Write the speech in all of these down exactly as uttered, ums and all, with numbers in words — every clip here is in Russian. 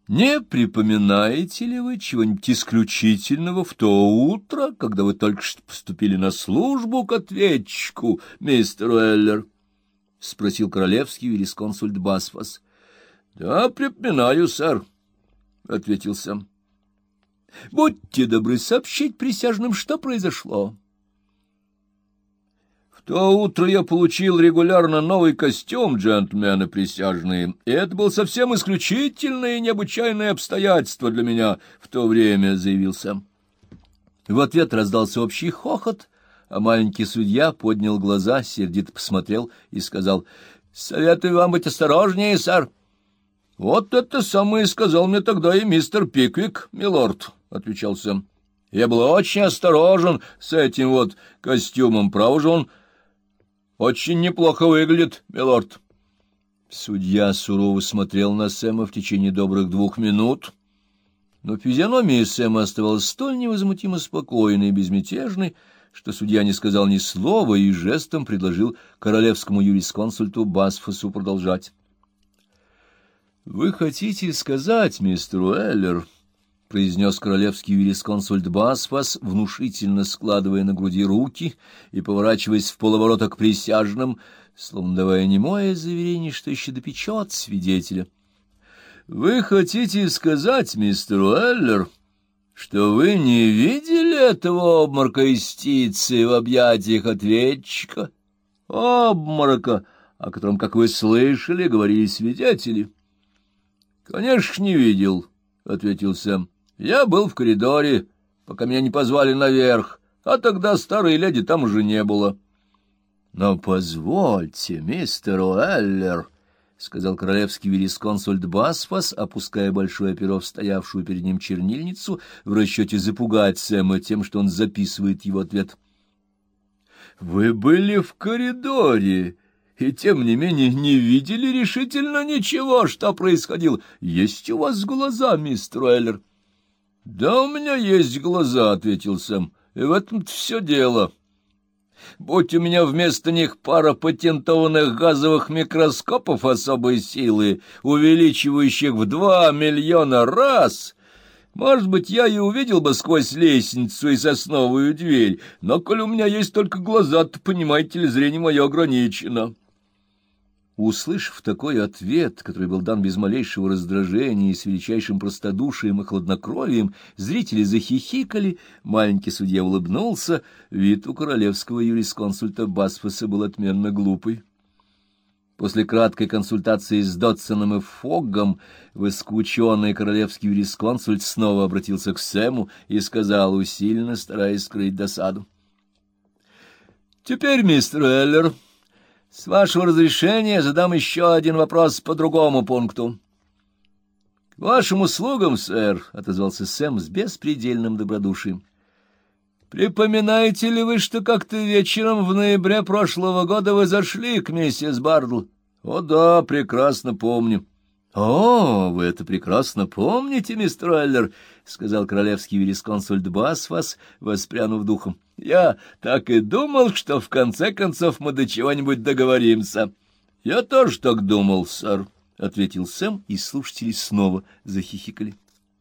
Не припоминаете ли вы чего-нибудь исключительного в то утро, когда вы только что поступили на службу к ответчику, мистер Уэллер? — спросил королевский юрисконсульт Басфас. — Да, припоминаю, сэр, — ответил Сэм. — Будьте добры сообщить присяжным, что произошло. В то утро я получил регулярно новый костюм, джентльмены присяжные, и это было совсем исключительное и необычайное обстоятельство для меня в то время, — заявил Сэм. В ответ раздался общий хохот, а маленький судья поднял глаза, сердито посмотрел и сказал: — Советую вам быть осторожнее, сэр. — Вот это самое сказал мне тогда и мистер Пиквик, милорд, — отвечал Сэм. — Я был очень осторожен с этим вот костюмом, право же он очень неплохо выглядит, милорд. Судья сурово смотрел на Сэма в течение добрых двух минут, но физиономия Сэма оставалась столь невозмутимо спокойной и безмятежной, что судья не сказал ни слова и жестом предложил королевскому юрисконсульту Басфасу продолжать. — Вы хотите сказать, мистер Уэллер, — произнес королевский юрисконсульт Басфас, внушительно складывая на груди руки и поворачиваясь в полоборота к присяжным, словно давая немое заверение, что еще допечет свидетеля. — Вы хотите сказать, мистер Уэллер, что вы не видели этого обморока истицы в объятиях ответчика? Обморока, о котором, как вы слышали, говорили свидетели. — Конечно, не видел, — ответил Сэм. — Я был в коридоре, пока меня не позвали наверх, а тогда старой леди там уже не было. — Но позвольте, мистер Уэллер, — сказал королевский юрисконсульт Басфас, опуская большое перо в стоявшую перед ним чернильницу в расчете запугать Сэма тем, что он записывает его ответ. — Вы были в коридоре и, тем не менее, не видели решительно ничего, что происходило. Есть у вас глаза, мистер Уэллер? — Да, у меня есть глаза, — ответил Сэм, — и в этом-то все дело. Будь у меня вместо них пара патентованных газовых микроскопов особой силы, увеличивающих в два миллиона раз, может быть, я и увидел бы сквозь лестницу и сосновую дверь, но, коль у меня есть только глаза, то, понимаете ли, зрение мое ограничено. Услышав такой ответ, который был дан без малейшего раздражения и с величайшим простодушием и хладнокровием, зрители захихикали, маленький судья улыбнулся, вид у королевского юрисконсульта Басфаса был отменно глупый. После краткой консультации с Дотсоном и Фоггом выскученный королевский юрисконсульт снова обратился к Сэму и сказал, усиленно стараясь скрыть досаду: — Теперь, мистер Уэллер, с вашего разрешения задам еще один вопрос по другому пункту. — К вашим услугам, сэр, — отозвался Сэм с беспредельным добродушием. — Припоминаете ли вы, что как-то вечером в ноябре прошлого года вы зашли к миссис Бардл? — О, да, прекрасно помню. — О, вы это прекрасно помните, мистер Уэллер, — сказал королевский юрисконсульт Басфас, воспрянув духом. — Я так и думал, что в конце концов мы до чего-нибудь договоримся. — Я тоже так думал, сэр, — ответил Сэм, и слушатели снова захихикали.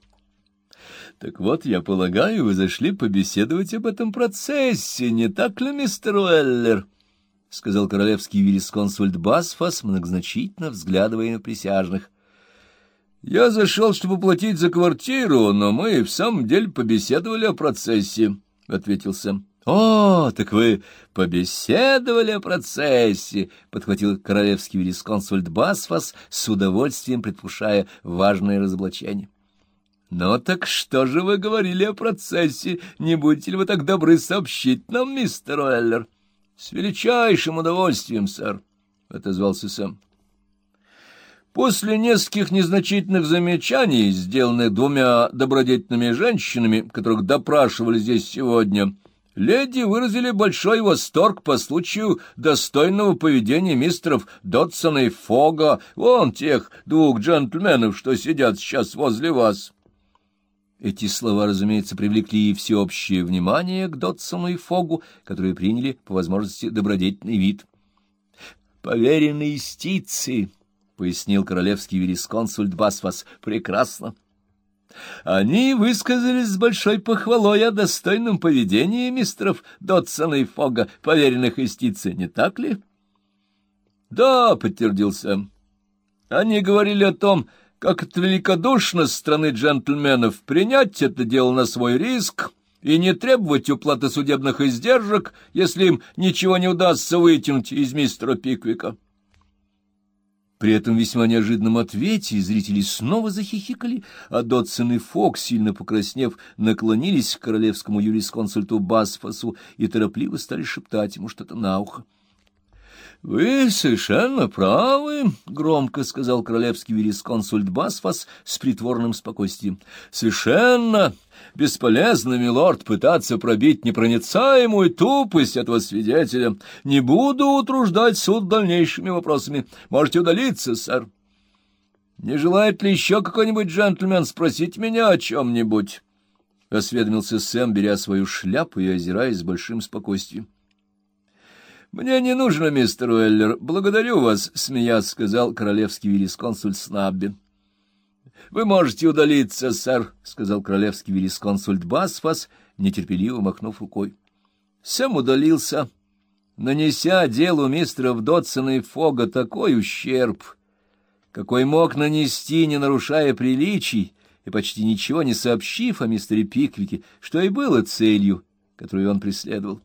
— Так вот, я полагаю, вы зашли побеседовать об этом процессе, не так ли, мистер Уэллер? — сказал королевский юрисконсульт Басфас, многозначительно взглядывая на присяжных. — Я зашел, чтобы платить за квартиру, но мы в самом деле побеседовали о процессе, — ответил Сэм. — О, так вы побеседовали о процессе, — подхватил королевский юрисконсульт Басфас, с удовольствием предвкушая важное разоблачение. — Ну так что же вы говорили о процессе? Не будете ли вы так добры сообщить нам, мистер Уэллер? — С величайшим удовольствием, сэр, — отозвался Сэм. После нескольких незначительных замечаний, сделанных двумя добродетельными женщинами, которых допрашивали здесь сегодня, леди выразили большой восторг по случаю достойного поведения мистеров Дотсона и Фога, вон тех двух джентльменов, что сидят сейчас возле вас. Эти слова, разумеется, привлекли всеобщее внимание к Дотсону и Фогу, которые приняли, по возможности, добродетельный вид. — Поверенные истицы! пояснил королевский юрисконсульт Басфас. — Прекрасно. Они высказались с большой похвалой о достойном поведении мистеров Дотсона и Фогга, поверенных истицы, не так ли? — Да, — подтвердил Сэм. — Они говорили о том, как это великодушно с стороны джентльменов принять это дело на свой риск и не требовать уплаты судебных издержек, если им ничего не удастся вытянуть из мистера Пиквика. При этом весьма неожиданном ответе зрители снова захихикали, а Дотсон и Фогг, сильно покраснев, наклонились к королевскому юрисконсульту Басфасу и торопливо стали шептать ему что-то на ухо. — Вы совершенно правы, — громко сказал королевский юрисконсульт Басфас с притворным спокойствием. — Совершенно бесполезно, милорд, пытаться пробить непроницаемую тупость этого свидетеля. Не буду утруждать суд дальнейшими вопросами. Можете удалиться, сэр. Не желает ли еще какой-нибудь джентльмен спросить меня о чем-нибудь? — осведомился Сэм, беря свою шляпу и озираясь с большим спокойствием. — Мне не нужно, мистер Уэллер. Благодарю вас, — смеясь сказал королевский юрисконсульт Снабби. — Вы можете удалиться, сэр, — сказал королевский юрисконсульт Басфас, нетерпеливо махнув рукой. Сэм удалился, нанеся делу мистеров Дотсона и Фогга такой ущерб, какой мог нанести, не нарушая приличий и почти ничего не сообщив о мистере Пиквике, что и было целью, которую он преследовал.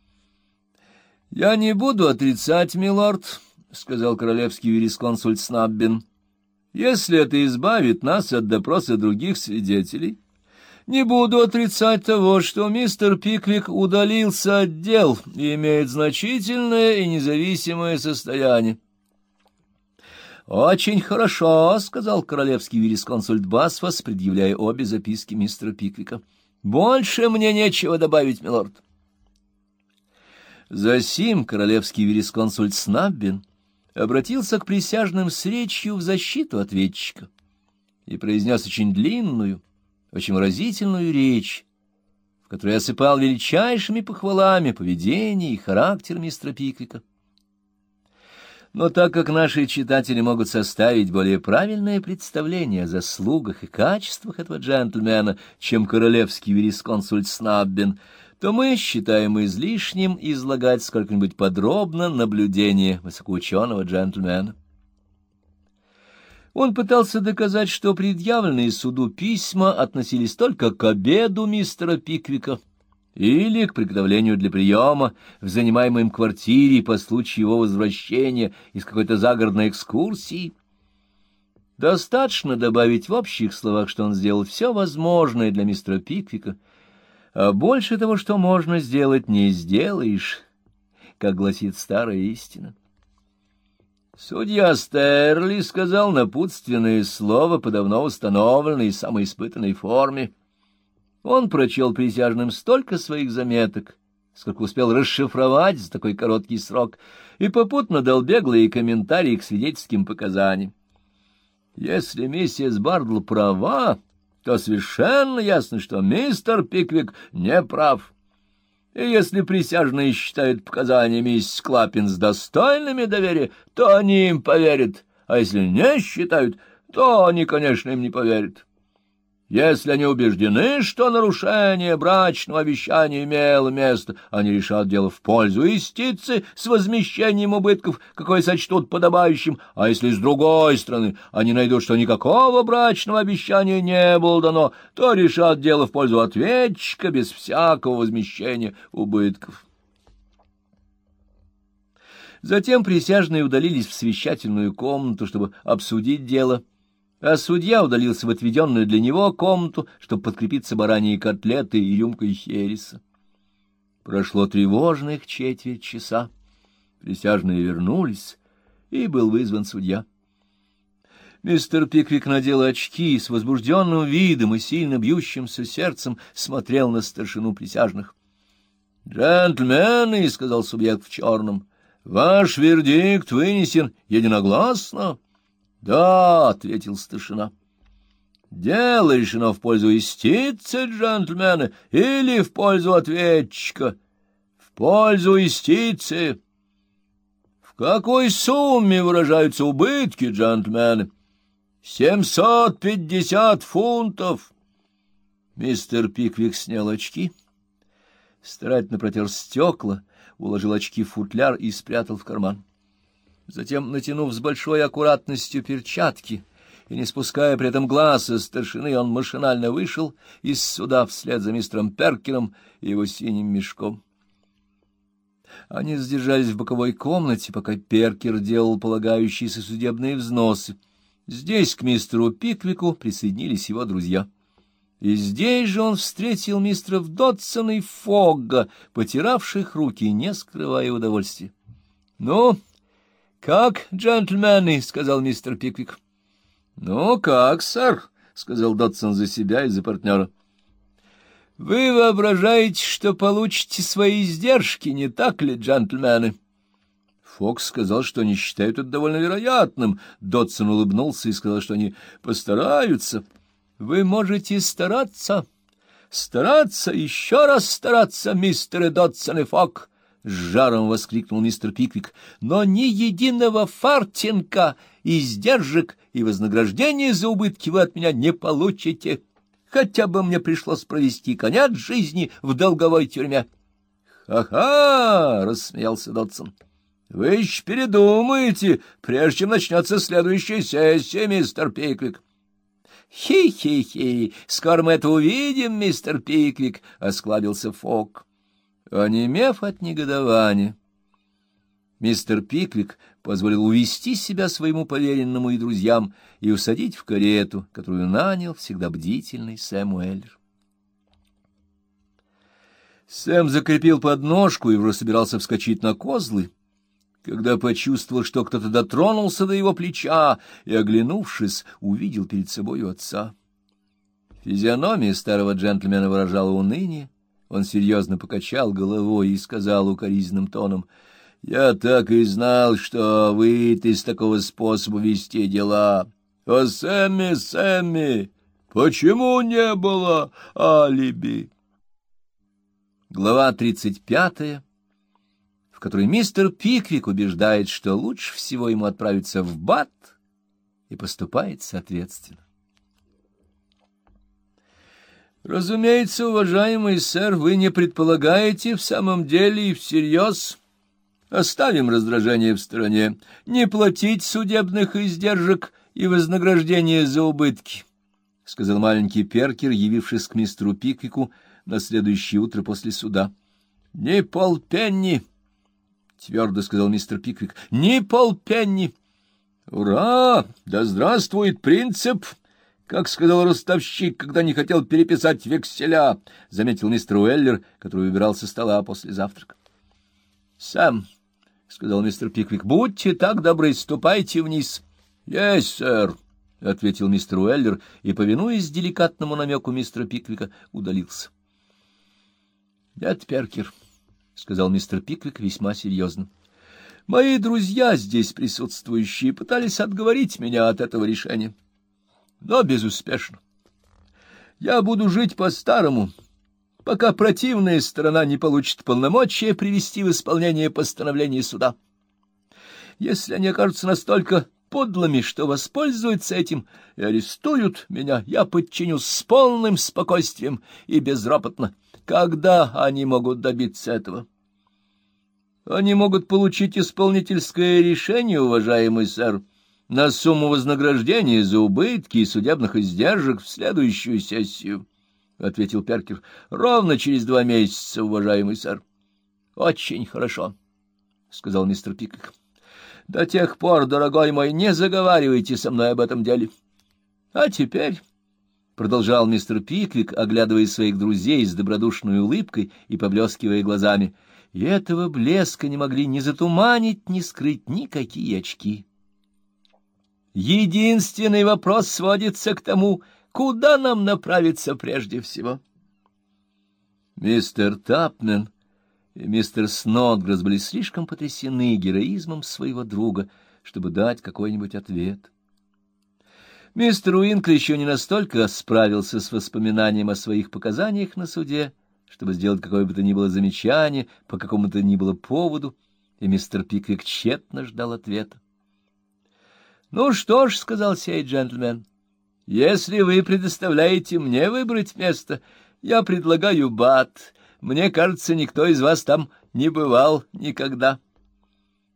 — Я не буду отрицать, милорд, — сказал королевский юрисконсульт Снаббин, — если это избавит нас от допроса других свидетелей. Не буду отрицать того, что мистер Пиквик удалился от дел и имеет значительное и независимое состояние. — Очень хорошо, — сказал королевский юрисконсульт Басфас, предъявляя обе записки мистера Пиквика. — Больше мне нечего добавить, милорд. Засим королевский юрисконсульт Снаббин обратился к присяжным с речью в защиту ответчика и произнес очень длинную, очень выразительную речь, в которой осыпал величайшими похвалами поведение и характер мистера Пиквика. Но так как наши читатели могут составить более правильное представление о заслугах и качествах этого джентльмена, чем королевский юрисконсульт Снаббин, то мы считаем излишним излагать сколько-нибудь подробно наблюдение высокоученого джентльмена. Он пытался доказать, что предъявленные суду письма относились только к обеду мистера Пиквика или к приготовлению для приема в занимаемой им квартире по случаю его возвращения из какой-то загородной экскурсии. Достаточно добавить в общих словах, что он сделал все возможное для мистера Пиквика, а больше того, что можно сделать, не сделаешь, как гласит старая истина. Судья Стерли сказал напутственное слово по давно установленной и самоиспытанной форме. Он прочел присяжным столько своих заметок, сколько успел расшифровать за такой короткий срок, и попутно дал беглые комментарии к свидетельским показаниям. Если миссис Бардл права, то совершенно ясно, что мистер Пиквик не прав. И если присяжные считают показания миссис Клаппинс достойными доверия, то они им поверят, а если не считают, то они, конечно, им не поверят. Если они убеждены, что нарушение брачного обещания имело место, они решат дело в пользу истицы с возмещением убытков, какое сочтут подобающим, а если с другой стороны они найдут, что никакого брачного обещания не было дано, то решат дело в пользу ответчика без всякого возмещения убытков. Затем присяжные удалились в совещательную комнату, чтобы обсудить дело, а судья удалился в отведенную для него комнату, чтобы подкрепиться бараньей котлетой и рюмкой хереса. Прошло тревожных четверть часа. Присяжные вернулись, и был вызван судья. Мистер Пиквик надел очки и с возбужденным видом и сильно бьющимся сердцем смотрел на старшину присяжных. — Джентльмены, — сказал субъект в черном, — ваш вердикт вынесен единогласно. — Да, — ответил старшина. — Дело решено в пользу истицы, джентльмены, или в пользу ответчика? — В пользу истицы. — В какой сумме выражаются убытки, джентльмены? Семьсот пятьдесят фунтов. Мистер Пиквик снял очки, старательно протер стекла, уложил очки в футляр и спрятал в карман. Затем, натянув с большой аккуратностью перчатки и не спуская при этом глаз со старшины, он машинально вышел из суда вслед за мистером Перкером и его синим мешком. Они задержались в боковой комнате, пока Перкер делал полагающиеся судебные взносы. Здесь к мистеру Пиквику присоединились его друзья. И здесь же он встретил мистеров Додсона и Фогга, потиравших руки, не скрывая удовольствия. — Ну, как, джентльмены? — сказал мистер Пиквик. — Ну, как, сэр? — сказал Додсон за себя и за партнера. — Вы воображаете, что получите свои издержки, не так ли, джентльмены? Фокс сказал, что они считают это довольно вероятным. Додсон улыбнулся и сказал, что они постараются. — Вы можете стараться, стараться, еще раз стараться, мистеры Додсон и Фок! — с жаром воскликнул мистер Пиквик. — Но ни единого фартинка, издержек и вознаграждения за убытки вы от меня не получите. Хотя бы мне пришлось провести конец жизни в долговой тюрьме. «Ха — Ха-ха! — рассмеялся Додсон. — Вы еще передумаете, прежде чем начнется следующая сессия, мистер Пиквик. — Хи-хи-хи! Скоро мы это увидим, мистер Пиквик! — осклабился Фок. Онемев от негодования, мистер Пиквик позволил увести себя своему поверенному и друзьям и усадить в карету, которую нанял всегда бдительный Сэм Уэллер. Сэм закрепил подножку и уже собирался вскочить на козлы, когда почувствовал, что кто-то дотронулся до его плеча, и, оглянувшись, увидел перед собою отца. Физиономия старого джентльмена выражала уныние. Он серьезно покачал головой и сказал укоризненным тоном: — Я так и знал, что выйдет из такого способа вести дела. А Сэмми, Сэмми, почему не было алиби? Глава тридцать пятая, в которой мистер Пиквик убеждает, что лучше всего ему отправиться в Бат, и поступает соответственно. Разумеется, уважаемый сэр, вы не предполагаете в самом деле и всерьез, оставим раздражение в стороне, не платить судебных издержек и вознаграждения за убытки, — сказал маленький Перкер, явившись к мистеру Пиквику на следующее утро после суда. — Ни полпенни, — твердо сказал мистер Пиквик, — ни полпенни. — Ура! Да здравствует принцип! Как сказал ростовщик, когда не хотел переписать векселя, — заметил мистер Уэллер, который убирал со стола после завтрака. — Сэм, — сказал мистер Пиквик, — будьте так добры, ступайте вниз. — Есть, сэр, — ответил мистер Уэллер и, повинуясь деликатному намеку мистера Пиквика, удалился. — Дядь Перкер, — сказал мистер Пиквик весьма серьезно, — мои друзья, здесь присутствующие, пытались отговорить меня от этого решения, но безуспешно. Я буду жить по-старому, пока противная сторона не получит полномочия привести в исполнение постановление суда. Если они окажутся настолько подлыми, что воспользуются этим и арестуют меня, я подчинюсь с полным спокойствием и безропотно. Когда они могут добиться этого? Они могут получить исполнительское решение, уважаемый сэр, на сумму вознаграждения за убытки и судебных издержек в следующую сессию, — ответил Перкер. — Ровно через два месяца, уважаемый сэр. — Очень хорошо, — сказал мистер Пиквик. — До тех пор, дорогой мой, не заговаривайте со мной об этом деле. — А теперь, — продолжал мистер Пиквик, оглядывая своих друзей с добродушной улыбкой и поблескивая глазами, — и этого блеска не могли ни затуманить, ни скрыть никакие очки. Единственный вопрос сводится к тому, куда нам направиться прежде всего. Мистер Тапмен и мистер Снодгресс были слишком потрясены героизмом своего друга, чтобы дать какой-нибудь ответ. Мистер Уинкли еще не настолько справился с воспоминанием о своих показаниях на суде, чтобы сделать какое бы то ни было замечание по какому-то ни было поводу, и мистер Пиквик тщетно ждал ответа. — Ну что ж, — сказал сей джентльмен, — если вы предоставляете мне выбрать место, я предлагаю Бат. Мне кажется, никто из вас там не бывал никогда.